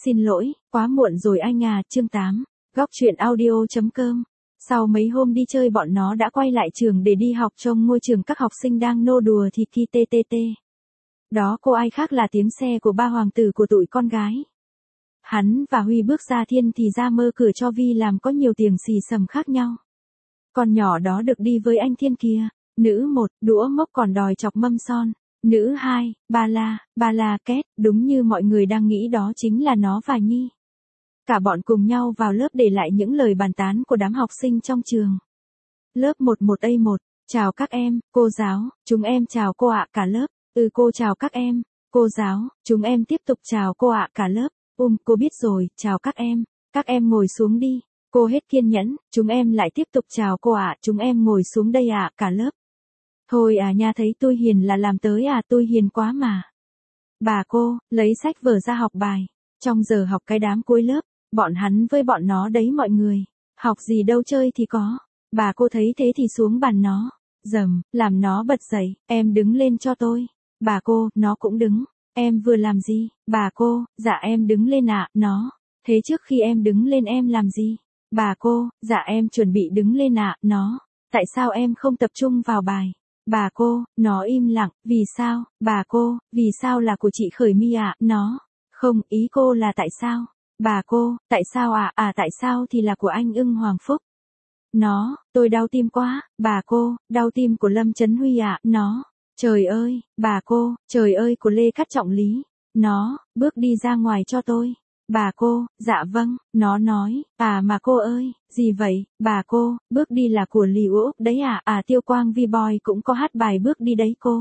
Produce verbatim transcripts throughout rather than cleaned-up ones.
Xin lỗi, quá muộn rồi anh à, chương tám, góc truyện audio.com. Sau mấy hôm đi chơi bọn nó đã quay lại trường để đi học trong ngôi trường các học sinh đang nô đùa thì ki tê tê tê. Đó cô ai khác là tiếng xe của ba hoàng tử của tụi con gái. Hắn và Huy bước ra thiên thì ra mơ cửa cho Vi làm có nhiều tiếng xì xầm khác nhau. Con nhỏ đó được đi với anh Thiên kia. Nữ một, đũa mốc còn đòi chọc mâm son. Nữ hai, ba la, ba la két, đúng như mọi người đang nghĩ đó chính là nó và Nhi. Cả bọn cùng nhau vào lớp để lại những lời bàn tán của đám học sinh trong trường. Lớp một một A một, chào các em, cô giáo, chúng em chào cô ạ cả lớp. Ừ cô chào các em, cô giáo, chúng em tiếp tục chào cô ạ cả lớp. Um, cô biết rồi, chào các em, các em ngồi xuống đi. Cô hết kiên nhẫn, chúng em lại tiếp tục chào cô ạ, chúng em ngồi xuống đây ạ cả lớp. Thôi à nha thấy tôi hiền là làm tới à tôi hiền quá mà. Bà cô, lấy sách vở ra học bài. Trong giờ học cái đám cuối lớp, bọn hắn với bọn nó đấy mọi người. Học gì đâu chơi thì có. Bà cô thấy thế thì xuống bàn nó. Dầm, làm nó bật dậy, em đứng lên cho tôi. Bà cô, nó cũng đứng. Em vừa làm gì? Bà cô, dạ em đứng lên ạ, nó. Thế trước khi em đứng lên em làm gì? Bà cô, dạ em chuẩn bị đứng lên ạ, nó. Tại sao em không tập trung vào bài? Bà cô, nó im lặng, vì sao? Bà cô, vì sao là của chị Khởi My ạ, nó. Không, ý cô là tại sao? Bà cô, tại sao ạ? À? à tại sao thì là của anh Ưng Hoàng Phúc. Nó, tôi đau tim quá. Bà cô, đau tim của Lâm Trấn Huy ạ, nó. Trời ơi, bà cô, trời ơi của Lê Cát Trọng Lý. Nó, bước đi ra ngoài cho tôi. Bà cô, dạ vâng, nó nói, à mà cô ơi, gì vậy, bà cô, bước đi là của Lý Úc đấy à, à Tiêu Quang V-Boy cũng có hát bài bước đi đấy cô.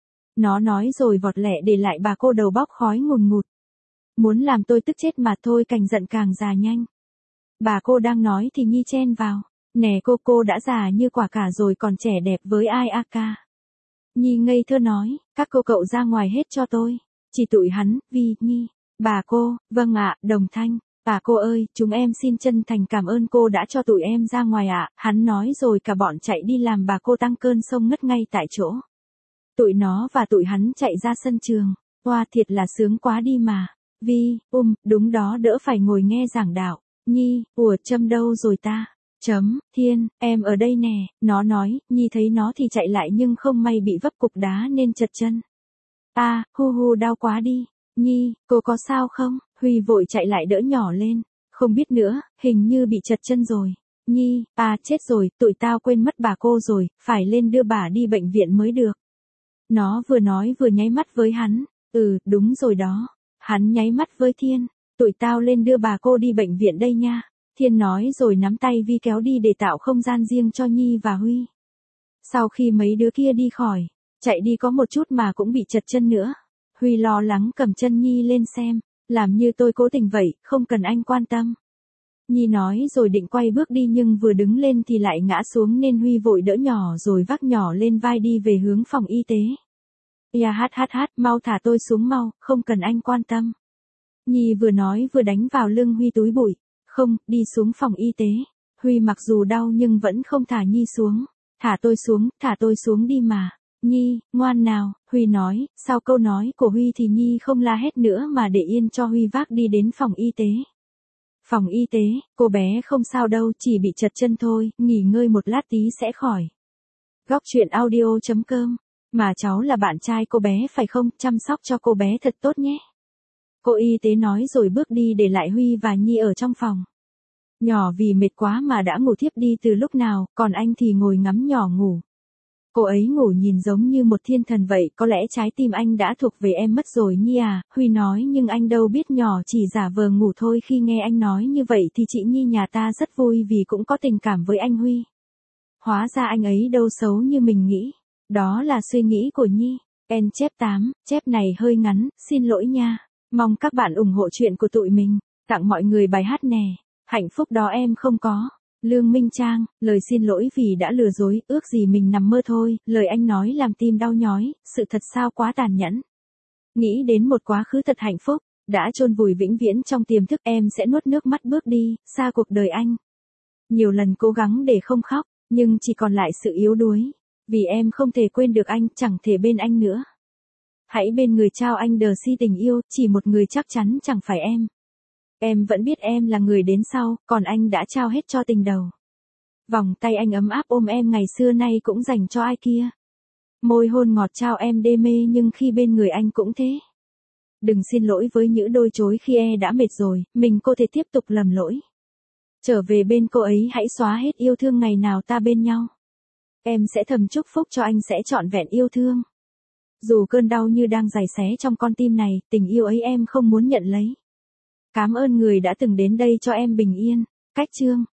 Nó nói rồi vọt lẹ để lại bà cô đầu bóc khói ngùn ngụt. Muốn làm tôi tức chết mà thôi càng giận càng già nhanh. Bà cô đang nói thì Nhi chen vào, nè cô cô đã già như quả cả rồi còn trẻ đẹp với ai a ca. Nhi ngây thơ nói, các cô cậu ra ngoài hết cho tôi, chỉ tụi hắn, Vi, Nhi. Bà cô, vâng ạ, đồng thanh. Bà cô ơi, chúng em xin chân thành cảm ơn cô đã cho tụi em ra ngoài ạ. Hắn nói rồi cả bọn chạy đi làm bà cô tăng cơn sông ngất ngay tại chỗ. Tụi nó và tụi hắn chạy ra sân trường. Hoa thiệt là sướng quá đi mà. Vi, um, đúng đó đỡ phải ngồi nghe giảng đạo. Nhi, ủa Trâm đâu rồi ta? Chấm, Thiên, em ở đây nè. Nó nói, Nhi thấy nó thì chạy lại nhưng không may bị vấp cục đá nên chật chân. À, hu hu đau quá đi. Nhi, cô có sao không? Huy vội chạy lại đỡ nhỏ lên. Không biết nữa, hình như bị chật chân rồi. Nhi, à chết rồi, tụi tao quên mất bà cô rồi, phải lên đưa bà đi bệnh viện mới được. Nó vừa nói vừa nháy mắt với hắn. Ừ, đúng rồi đó. Hắn nháy mắt với Thiên. Tụi tao lên đưa bà cô đi bệnh viện đây nha. Thiên nói rồi nắm tay Vi kéo đi để tạo không gian riêng cho Nhi và Huy. Sau khi mấy đứa kia đi khỏi, chạy đi có một chút mà cũng bị chật chân nữa. Huy lo lắng cầm chân Nhi lên xem, làm như tôi cố tình vậy, không cần anh quan tâm. Nhi nói rồi định quay bước đi nhưng vừa đứng lên thì lại ngã xuống nên Huy vội đỡ nhỏ rồi vác nhỏ lên vai đi về hướng phòng y tế. Ya hát hát hát, mau thả tôi xuống mau, không cần anh quan tâm. Nhi vừa nói vừa đánh vào lưng Huy túi bụi. Không, đi xuống phòng y tế. Huy mặc dù đau nhưng vẫn không thả Nhi xuống. Thả tôi xuống, thả tôi xuống đi mà. Nhi, ngoan nào, Huy nói, sau câu nói của Huy thì Nhi không la hét nữa mà để yên cho Huy vác đi đến phòng y tế. Phòng y tế, cô bé không sao đâu, chỉ bị chật chân thôi, nghỉ ngơi một lát tí sẽ khỏi. Góc truyện audio.com, mà cháu là bạn trai cô bé phải không, chăm sóc cho cô bé thật tốt nhé. Cô y tế nói rồi bước đi để lại Huy và Nhi ở trong phòng. Nhỏ vì mệt quá mà đã ngủ thiếp đi từ lúc nào, còn anh thì ngồi ngắm nhỏ ngủ. Cô ấy ngủ nhìn giống như một thiên thần vậy, có lẽ trái tim anh đã thuộc về em mất rồi Nhi à, Huy nói nhưng anh đâu biết nhỏ chỉ giả vờ ngủ thôi. Khi nghe anh nói như vậy thì chị Nhi nhà ta rất vui vì cũng có tình cảm với anh Huy. Hóa ra anh ấy đâu xấu như mình nghĩ. Đó là suy nghĩ của Nhi. En chép tám, chép này hơi ngắn, xin lỗi nha. Mong các bạn ủng hộ chuyện của tụi mình. Tặng mọi người bài hát nè. Hạnh phúc đó em không có. Lương Minh Trang, lời xin lỗi vì đã lừa dối, ước gì mình nằm mơ thôi, lời anh nói làm tim đau nhói, sự thật sao quá tàn nhẫn. Nghĩ đến một quá khứ thật hạnh phúc, đã chôn vùi vĩnh viễn trong tiềm thức em sẽ nuốt nước mắt bước đi, xa cuộc đời anh. Nhiều lần cố gắng để không khóc, nhưng chỉ còn lại sự yếu đuối, vì em không thể quên được anh, chẳng thể bên anh nữa. Hãy bên người trao anh đờ si tình yêu, chỉ một người chắc chắn chẳng phải em. Em vẫn biết em là người đến sau, còn anh đã trao hết cho tình đầu. Vòng tay anh ấm áp ôm em ngày xưa nay cũng dành cho ai kia. Môi hôn ngọt trao em đê mê nhưng khi bên người anh cũng thế. Đừng xin lỗi với những đôi chối khi e đã mệt rồi, mình cô thể tiếp tục lầm lỗi. Trở về bên cô ấy hãy xóa hết yêu thương ngày nào ta bên nhau. Em sẽ thầm chúc phúc cho anh sẽ trọn vẹn yêu thương. Dù cơn đau như đang giày xé trong con tim này, tình yêu ấy em không muốn nhận lấy. Cảm ơn người đã từng đến đây cho em bình yên. Cách chương.